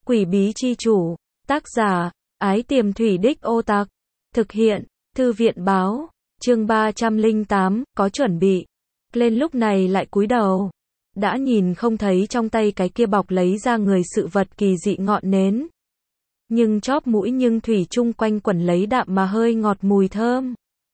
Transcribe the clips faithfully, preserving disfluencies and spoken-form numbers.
Quỷ bí chi chủ, tác giả, Ái Tiềm Thủy Đích Ô Tặc, thực hiện, Thư viện báo, chương ba trăm lẻ tám, có chuẩn bị. Lên lúc này lại cúi đầu, đã nhìn không thấy trong tay cái kia bọc lấy ra người sự vật kỳ dị ngọn nến. Nhưng chóp mũi nhưng thủy chung quanh quẩn lấy đạm mà hơi ngọt mùi thơm.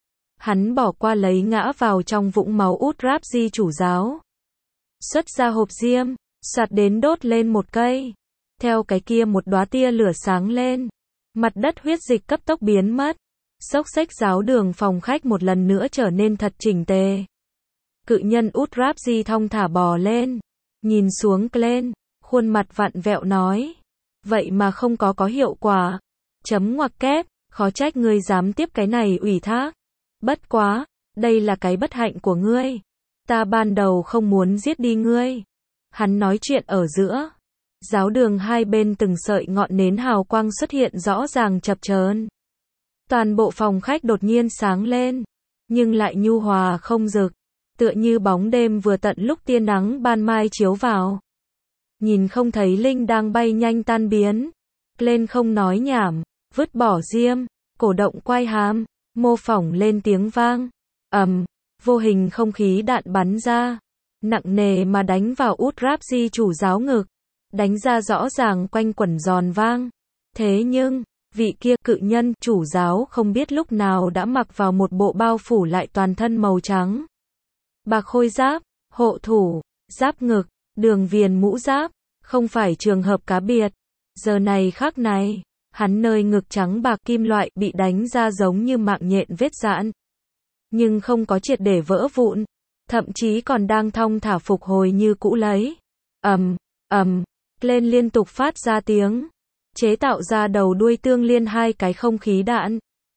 Hắn bỏ qua lấy ngã vào trong vũng máu út ráp di chủ giáo. Xuất ra hộp diêm, soạt đến đốt lên một cây. Theo cái kia một đóa tia lửa sáng lên. Mặt đất huyết dịch cấp tốc biến mất. Xốc xếch giáo đường phòng khách một lần nữa trở nên thật chỉnh tề. Cự nhân út ráp di thong thả bò lên. Nhìn xuống lên, khuôn mặt vặn vẹo nói. Vậy mà không có có hiệu quả. Chấm ngoặc kép, khó trách ngươi dám tiếp cái này ủy thác. Bất quá, đây là cái bất hạnh của ngươi. Ta ban đầu không muốn giết đi ngươi. Hắn nói chuyện ở giữa. Giáo đường hai bên từng sợi ngọn nến hào quang xuất hiện rõ ràng chập chờn. Toàn bộ phòng khách đột nhiên sáng lên, nhưng lại nhu hòa không rực, tựa như bóng đêm vừa tận lúc tia nắng ban mai chiếu vào. Nhìn không thấy linh đang bay nhanh tan biến. Lên không nói nhảm, vứt bỏ diêm, cổ động quay hàm, mô phỏng lên tiếng vang. Ầm, vô hình không khí đạn bắn ra, nặng nề mà đánh vào út ráp di chủ giáo ngực, đánh ra rõ ràng quanh quẩn giòn vang. Thế nhưng, vị kia cự nhân chủ giáo không biết lúc nào đã mặc vào một bộ bao phủ lại toàn thân màu trắng. Bạc khôi giáp, hộ thủ, giáp ngực, đường viền mũ giáp, không phải trường hợp cá biệt. Giờ này khắc này, hắn nơi ngực trắng bạc kim loại bị đánh ra giống như mạng nhện vết giãn. Nhưng không có triệt để vỡ vụn, thậm chí còn đang thong thả phục hồi như cũ lấy. Ầm, ầm, lên liên tục phát ra tiếng, chế tạo ra đầu đuôi tương liên hai cái không khí đạn.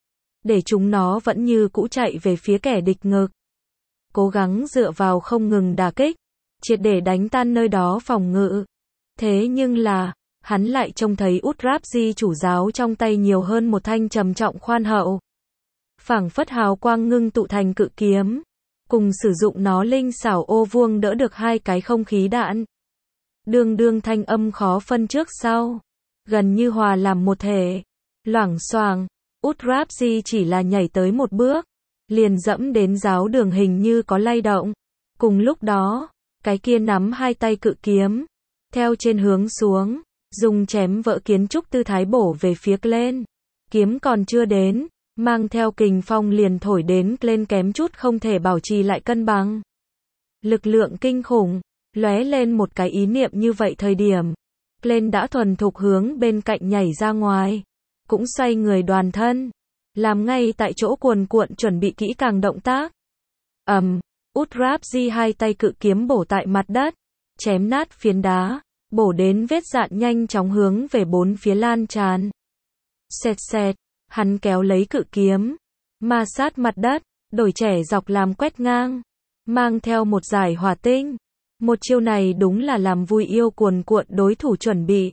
Để chúng nó vẫn như cũ chạy về phía kẻ địch ngực. Cố gắng dựa vào không ngừng đả kích, triệt để đánh tan nơi đó phòng ngự. Thế nhưng là, hắn lại trông thấy út ráp di chủ giáo trong tay nhiều hơn một thanh trầm trọng khoan hậu. Phảng phất hào quang ngưng tụ thành cự kiếm, cùng sử dụng nó linh xảo ô vuông đỡ được hai cái không khí đạn. Đương đương thanh âm khó phân trước sau, gần như hòa làm một thể. Loảng xoảng, út ráp di chỉ là nhảy tới một bước, liền dẫm đến giáo đường hình như có lay động. Cùng lúc đó, cái kia nắm hai tay cự kiếm, theo trên hướng xuống, dùng chém vỡ kiến trúc tư thái bổ về phía lên. Kiếm còn chưa đến, mang theo kình phong liền thổi đến lên kém chút không thể bảo trì lại cân bằng. Lực lượng kinh khủng, lóe lên một cái ý niệm như vậy thời điểm. Lên đã thuần thục hướng bên cạnh nhảy ra ngoài, cũng xoay người đoàn thân, làm ngay tại chỗ cuồn cuộn chuẩn bị kỹ càng động tác. Ầm, út ráp di hai tay cự kiếm bổ tại mặt đất, chém nát phiến đá, bổ đến vết dạn nhanh chóng hướng về bốn phía lan tràn. Xẹt xẹt, hắn kéo lấy cự kiếm, ma sát mặt đất, đổi trẻ dọc làm quét ngang, mang theo một dải hỏa tinh. Một chiêu này đúng là làm vui yêu cuồn cuộn đối thủ chuẩn bị.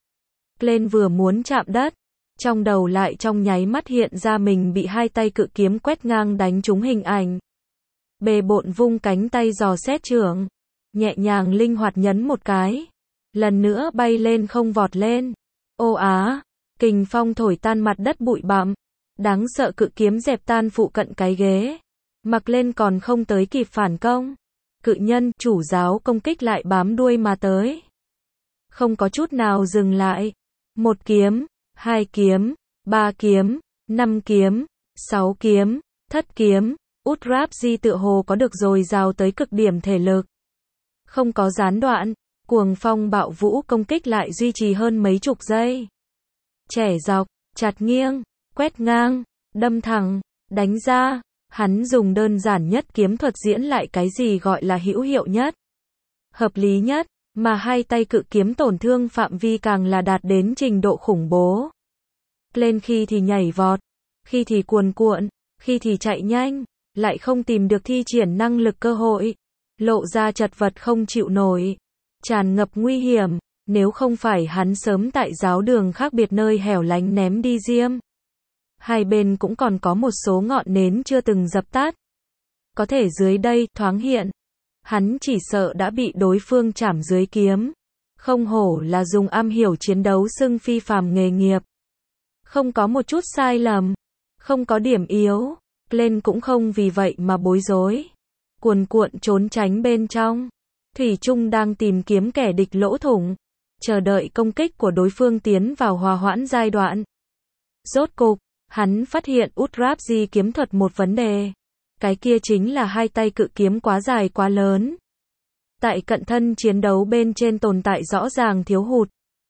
Lên vừa muốn chạm đất, trong đầu lại trong nháy mắt hiện ra mình bị hai tay cự kiếm quét ngang đánh trúng hình ảnh. Bề bộn vung cánh tay dò xét trưởng, nhẹ nhàng linh hoạt nhấn một cái, lần nữa bay lên không vọt lên. Ô á, kình phong thổi tan mặt đất bụi bặm, đáng sợ cự kiếm dẹp tan phụ cận cái ghế. Mặc lên còn không tới kịp phản công. Cự nhân, chủ giáo công kích lại bám đuôi mà tới. Không có chút nào dừng lại. Một kiếm, hai kiếm, ba kiếm, năm kiếm, sáu kiếm, thất kiếm, út ráp di tựa hồ có được dồi dào tới cực điểm thể lực. Không có gián đoạn, cuồng phong bạo vũ công kích lại duy trì hơn mấy chục giây. Chẻ dọc, chặt nghiêng, quét ngang, đâm thẳng, đánh ra. Hắn dùng đơn giản nhất kiếm thuật diễn lại cái gì gọi là hữu hiệu nhất, hợp lý nhất, mà hai tay cự kiếm tổn thương phạm vi càng là đạt đến trình độ khủng bố. Lên khi thì nhảy vọt, khi thì cuồn cuộn, khi thì chạy nhanh, lại không tìm được thi triển năng lực cơ hội, lộ ra chật vật không chịu nổi, tràn ngập nguy hiểm, nếu không phải hắn sớm tại giáo đường khác biệt nơi hẻo lánh ném đi diêm. Hai bên cũng còn có một số ngọn nến chưa từng dập tắt. Có thể dưới đây thoáng hiện, hắn chỉ sợ đã bị đối phương chảm dưới kiếm. Không hổ là dùng am hiểu chiến đấu xưng phi phàm nghề nghiệp. Không có một chút sai lầm, không có điểm yếu, Glenn cũng không vì vậy mà bối rối. Cuồn cuộn trốn tránh bên trong, thủy chung đang tìm kiếm kẻ địch lỗ thủng, chờ đợi công kích của đối phương tiến vào hòa hoãn giai đoạn. Rốt cục, hắn phát hiện Udrabji kiếm thuật một vấn đề. Cái kia chính là hai tay cự kiếm quá dài quá lớn. Tại cận thân chiến đấu bên trên tồn tại rõ ràng thiếu hụt.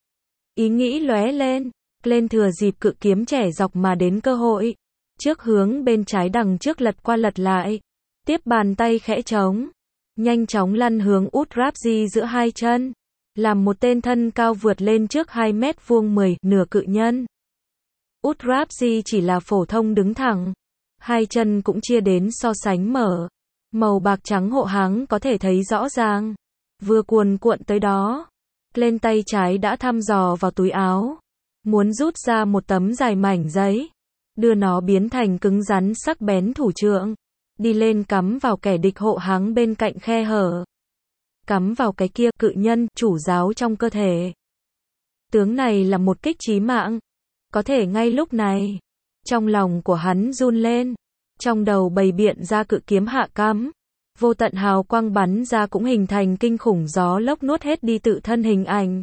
Ý nghĩ lóe lên, Glenn thừa dịp cự kiếm trẻ dọc mà đến cơ hội. Trước hướng bên trái đằng trước lật qua lật lại. Tiếp bàn tay khẽ trống. Nhanh chóng lăn hướng Udrabji giữa hai chân. Làm một tên thân cao vượt lên trước hai mét vuông mười, nửa cự nhân. Udrabji chỉ là phổ thông đứng thẳng. Hai chân cũng chia đến so sánh mở. Màu bạc trắng hộ háng có thể thấy rõ ràng. Vừa cuồn cuộn tới đó. Lên tay trái đã thăm dò vào túi áo. Muốn rút ra một tấm dài mảnh giấy. Đưa nó biến thành cứng rắn sắc bén thủ trượng. Đi lên cắm vào kẻ địch hộ háng bên cạnh khe hở. Cắm vào cái kia cự nhân chủ giáo trong cơ thể. Tướng này là một kích chí mạng. Có thể ngay lúc này. Trong lòng của hắn run lên. Trong đầu bày biện ra cự kiếm hạ cắm. Vô tận hào quang bắn ra cũng hình thành kinh khủng gió lốc nuốt hết đi tự thân hình ảnh.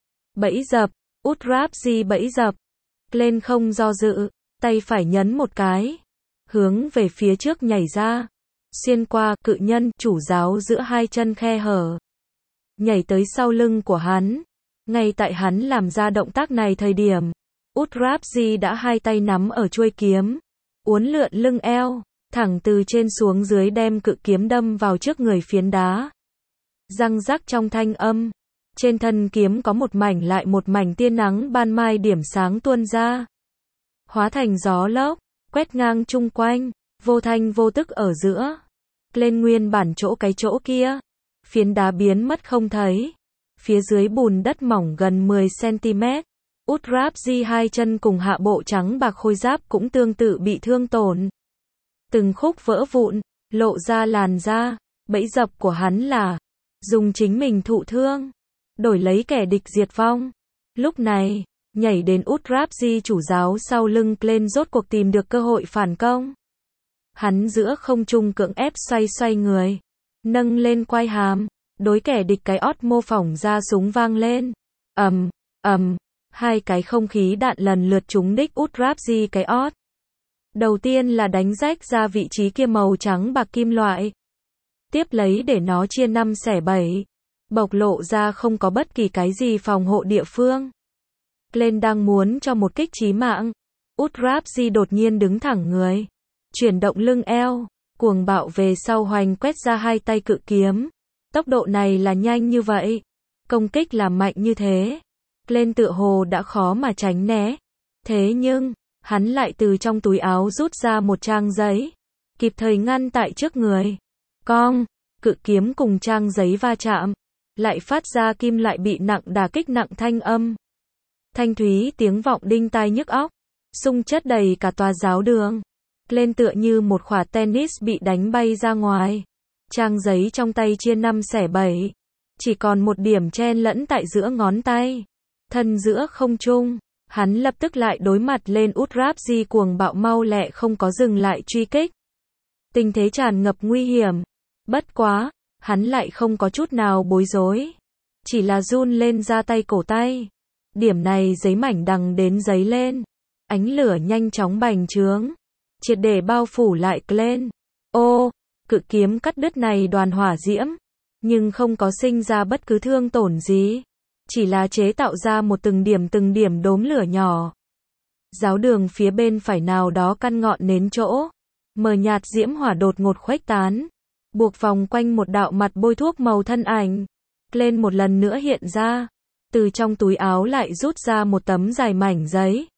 Bẫy dập, Udrabji bẫy dập. Glenn không do dự, tay phải nhấn một cái. Hướng về phía trước nhảy ra. Xuyên qua cự nhân chủ giáo giữa hai chân khe hở. Nhảy tới sau lưng của hắn. Ngay tại hắn làm ra động tác này thời điểm. Udrabji đã hai tay nắm ở chuôi kiếm. Uốn lượn lưng eo, thẳng từ trên xuống dưới đem cự kiếm đâm vào trước người phiến đá. Răng rắc trong thanh âm. Trên thân kiếm có một mảnh lại một mảnh tia nắng ban mai điểm sáng tuôn ra. Hóa thành gió lốc, quét ngang chung quanh, vô thanh vô tức ở giữa. Lên nguyên bản chỗ cái chỗ kia. Phiến đá biến mất không thấy. Phía dưới bùn đất mỏng gần mười xăng-ti-mét. Udrabji hai chân cùng hạ bộ trắng bạc khôi giáp cũng tương tự bị thương tổn. Từng khúc vỡ vụn, lộ ra làn da. Bẫy dập của hắn là dùng chính mình thụ thương, đổi lấy kẻ địch diệt vong. Lúc này, nhảy đến Udrabji chủ giáo sau lưng Glenn rốt cuộc tìm được cơ hội phản công. Hắn giữa không trung cưỡng ép xoay xoay người, nâng lên quai hàm, đối kẻ địch cái ót mô phỏng ra súng vang lên. Ầm, ầm. Hai cái không khí đạn lần lượt trúng đích Udrabji cái ót. Đầu tiên là đánh rách ra vị trí kia màu trắng bạc kim loại. Tiếp lấy để nó chia năm xẻ bảy. Bộc lộ ra không có bất kỳ cái gì phòng hộ địa phương. Glenn đang muốn cho một kích chí mạng. Udrabji đột nhiên đứng thẳng người. Chuyển động lưng eo. Cuồng bạo về sau hoành quét ra hai tay cự kiếm. Tốc độ này là nhanh như vậy. Công kích là mạnh như thế. Glenn tựa hồ đã khó mà tránh né. Thế nhưng, hắn lại từ trong túi áo rút ra một trang giấy. Kịp thời ngăn tại trước người. Cong, cự kiếm cùng trang giấy va chạm. Lại phát ra kim loại bị nặng đả kích nặng thanh âm. Thanh thúy tiếng vọng đinh tai nhức óc. Xung chất đầy cả tòa giáo đường. Glenn tựa như một quả tennis bị đánh bay ra ngoài. Trang giấy trong tay chia năm xẻ bảy. Chỉ còn một điểm chen lẫn tại giữa ngón tay. Thân giữa không trung, hắn lập tức lại đối mặt lên Udrabji cuồng bạo mau lẹ không có dừng lại truy kích. Tình thế tràn ngập nguy hiểm. Bất quá, hắn lại không có chút nào bối rối. Chỉ là run lên ra tay cổ tay. Điểm này giấy mảnh đằng đến giấy lên. Ánh lửa nhanh chóng bành trướng. Triệt để bao phủ lại Glenn. Ô, cự kiếm cắt đứt này đoàn hỏa diễm. Nhưng không có sinh ra bất cứ thương tổn gì. Chỉ là chế tạo ra một từng điểm từng điểm đốm lửa nhỏ. Giáo đường phía bên phải nào đó căn ngọn nến chỗ. Mờ nhạt diễm hỏa đột ngột khuếch tán. Buộc vòng quanh một đạo mặt bôi thuốc màu thân ảnh. Glenn một lần nữa hiện ra. Từ trong túi áo lại rút ra một tấm dài mảnh giấy.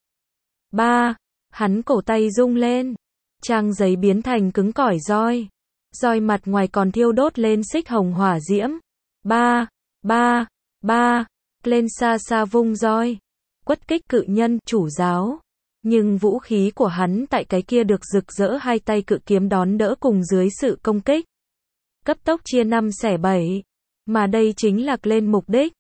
Ba. Hắn cổ tay rung lên. Trang giấy biến thành cứng cỏi roi. Roi mặt ngoài còn thiêu đốt lên xích hồng hỏa diễm. Ba. Ba. Ba. Glenn xa xa vung roi. Quất kích cự nhân, chủ giáo. Nhưng vũ khí của hắn tại cái kia được rực rỡ hai tay cự kiếm đón đỡ cùng dưới sự công kích. Cấp tốc chia năm xẻ bảy. Mà đây chính là Glenn mục đích.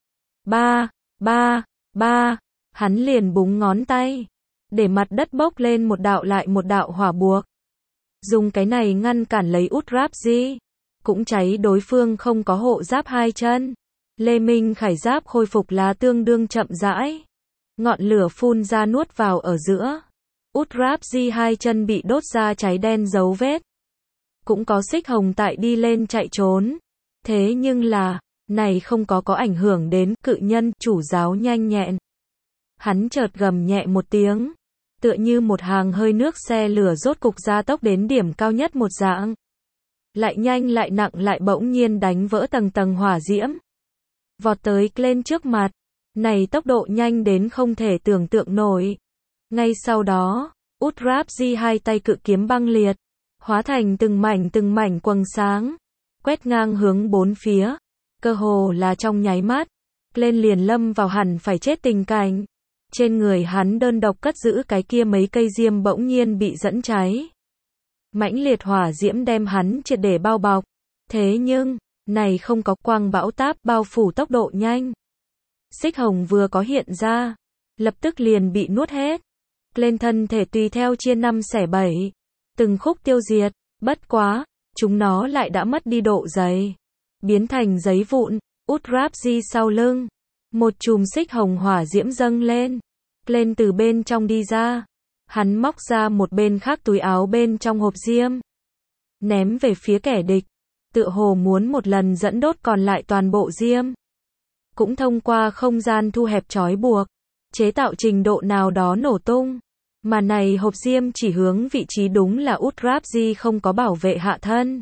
ba, ba, ba, hắn liền búng ngón tay, để mặt đất bốc lên một đạo lại một đạo hỏa buộc. Dùng cái này ngăn cản lấy Udrabji, cũng cháy đối phương không có hộ giáp hai chân. Lê Minh Khải giáp khôi phục là tương đương chậm rãi. Ngọn lửa phun ra nuốt vào ở giữa. Udrabji hai chân bị đốt ra cháy đen dấu vết. Cũng có xích hồng tại đi lên chạy trốn. Thế nhưng là, này không có có ảnh hưởng đến cự nhân chủ giáo nhanh nhẹn. Hắn chợt gầm nhẹ một tiếng. Tựa như một hàng hơi nước xe lửa rốt cục gia tốc đến điểm cao nhất một dạng. Lại nhanh lại nặng lại bỗng nhiên đánh vỡ tầng tầng hỏa diễm. Vọt tới lên trước mặt. Này tốc độ nhanh đến không thể tưởng tượng nổi. Ngay sau đó, Udrabji hai tay cự kiếm băng liệt. Hóa thành từng mảnh từng mảnh quầng sáng. Quét ngang hướng bốn phía. Cơ hồ là trong nháy mắt. Lên liền lâm vào hẳn phải chết tình cảnh. Trên người hắn đơn độc cất giữ cái kia mấy cây diêm bỗng nhiên bị dẫn cháy. Mãnh liệt hỏa diễm đem hắn triệt để bao bọc. Thế nhưng, này không có quang bão táp bao phủ tốc độ nhanh. Xích hồng vừa có hiện ra, lập tức liền bị nuốt hết. Lên thân thể tùy theo chia năm xẻ bảy, từng khúc tiêu diệt, bất quá, chúng nó lại đã mất đi độ dày, biến thành giấy vụn. Udrabji sau lưng, một chùm xích hồng hỏa diễm dâng lên, lên từ bên trong đi ra. Hắn móc ra một bên khác túi áo bên trong hộp diêm, ném về phía kẻ địch, tựa hồ muốn một lần dẫn đốt còn lại toàn bộ diêm. Cũng thông qua không gian thu hẹp trói buộc, chế tạo trình độ nào đó nổ tung. Mà này hộp diêm chỉ hướng vị trí đúng là Udrabji không có bảo vệ hạ thân.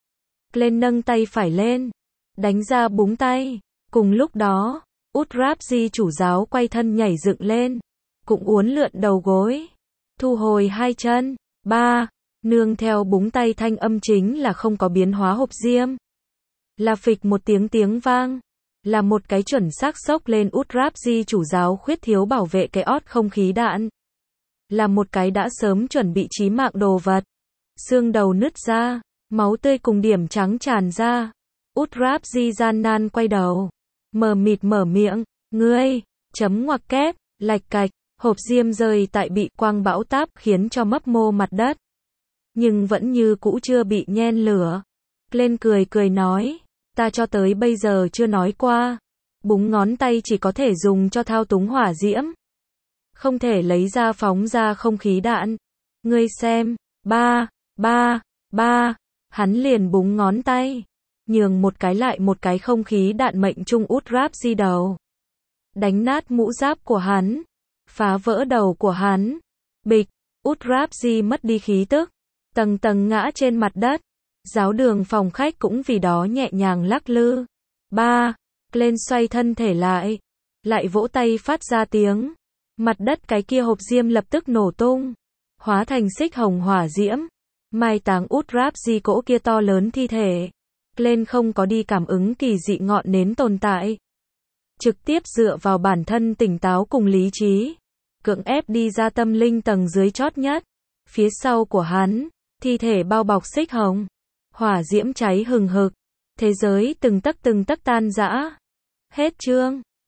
Lên nâng tay phải lên, đánh ra búng tay. Cùng lúc đó, Udrabji chủ giáo quay thân nhảy dựng lên, cũng uốn lượn đầu gối, thu hồi hai chân. Ba, nương theo búng tay thanh âm chính là không có biến hóa hộp diêm. Là phịch một tiếng tiếng vang, là một cái chuẩn xác sốc lên Udrabji chủ giáo khuyết thiếu bảo vệ cái ót không khí đạn. Là một cái đã sớm chuẩn bị chí mạng đồ vật. Xương đầu nứt ra, máu tươi cùng điểm trắng tràn ra. Udrabji gian nan quay đầu, mờ mịt mở miệng, ngươi, chấm ngoặc kép, lạch cạch, hộp diêm rơi tại bị quang bão táp khiến cho mấp mô mặt đất. Nhưng vẫn như cũ chưa bị nhen lửa. Lên cười cười nói, ta cho tới bây giờ chưa nói qua. Búng ngón tay chỉ có thể dùng cho thao túng hỏa diễm. Không thể lấy ra phóng ra không khí đạn. Ngươi xem, ba, ba, ba, hắn liền búng ngón tay. Nhường một cái lại một cái không khí đạn mệnh trung Udrabji đầu. Đánh nát mũ giáp của hắn. Phá vỡ đầu của hắn. Bịch, Udrabji mất đi khí tức. Tầng tầng ngã trên mặt đất. Giáo đường phòng khách cũng vì đó nhẹ nhàng lắc lư. Ba, lên xoay thân thể lại. Lại vỗ tay phát ra tiếng. Mặt đất cái kia hộp diêm lập tức nổ tung. Hóa thành xích hồng hỏa diễm. Mai táng Udrabji cỗ kia to lớn thi thể. Lên không có đi cảm ứng kỳ dị ngọn nến tồn tại. Trực tiếp dựa vào bản thân tỉnh táo cùng lý trí. Cưỡng ép đi ra tâm linh tầng dưới chót nhất. Phía sau của hắn, thi thể bao bọc xích hồng. Hỏa diễm cháy hừng hực. Thế giới từng tấc từng tấc tan rã. Hết chương.